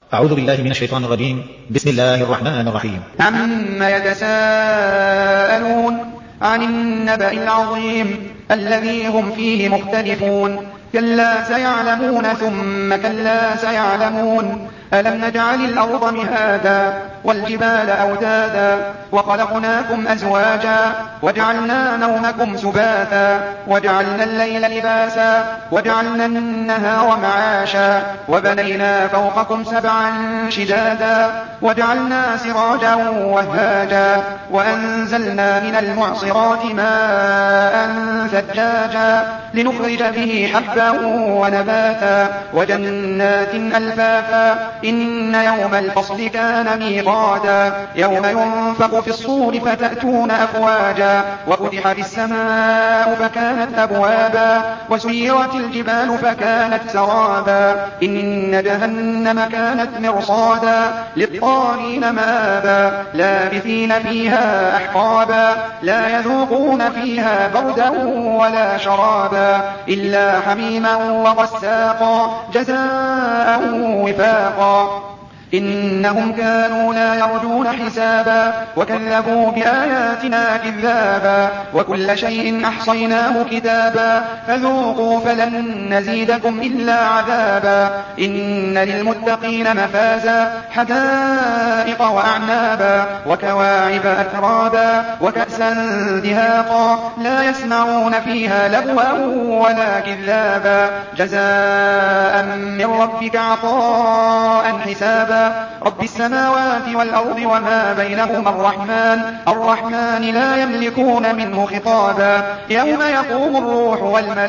أعوذ بالله من الشيطان الرجيم. بسم الله الرحمن الرحيم. عما يتساءلون عن النبأ العظيم الذي هم فيه مختلفون كلا سيعلمون ثم كلا سيعلمون ألم نجعل الأرض مهادا والجبال أوتادا وخلقناكم أزواجا وجعلنا نومكم سباتا وجعلنا الليل لباسا وجعلنا النهار معاشا وبنينا فوقكم سبعا شدادا وجعلنا سراجا وهاجا وأنزلنا من المعصرات ماء ثجاجا لنخرج به حبا ونباتا وجنات ألفافا إن يوم الفصل كان ميقاتا يوم ينفخ في الصور فتأتون أفواجا وفتحت السماء فكانت أبوابا وسيرت الجبال فكانت سرابا إن جهنم كانت مرصادا للطاغين مآبا لابثين فيها أحقابا لا يذوقون فيها بردا ولا شرابا إلا حميما وغساقا جزاء وفاقا إنهم كانوا لا يرجون حسابا وكذبوا بآياتنا كذابا وكل شيء أحصيناه كتابا فذوقوا فلن نزيدكم إلا عذابا إن للمتقين مفازا حدائق وأعنابا وكواعب أترابا وكأسا دهاقا لا يسمعون فيها لغوا ولا كذابا جزاء من ربك عطاء حسابا رب السماوات والأرض وما بينهما الرحمن لا يملكون منه خطابا يوم يقوم الروح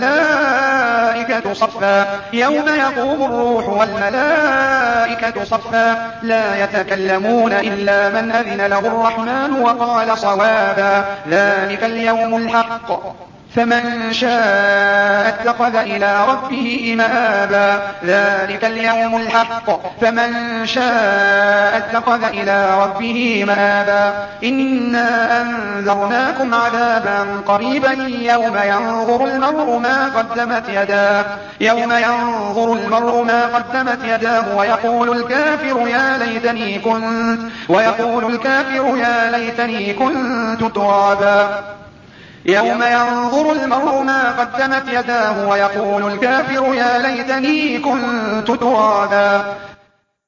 والملائكة صفا لا يتكلمون إلا من أذن له الرحمن وقال صوابا ذلك اليوم الحق فمن شاء اتخذ إلى ربه مآبا ذلك اليوم الحق فمن شاء اتخذ إلى ربه مآبا إنا أنذرناكم عذابا قريبا يوم ينظر المرء ما قدمت يداه ويقول الكافر يا ليتني كنت ترابا يوم ينظر المرء ما قدمت يداه ويقول الكافر يا ليتني كنت ترابا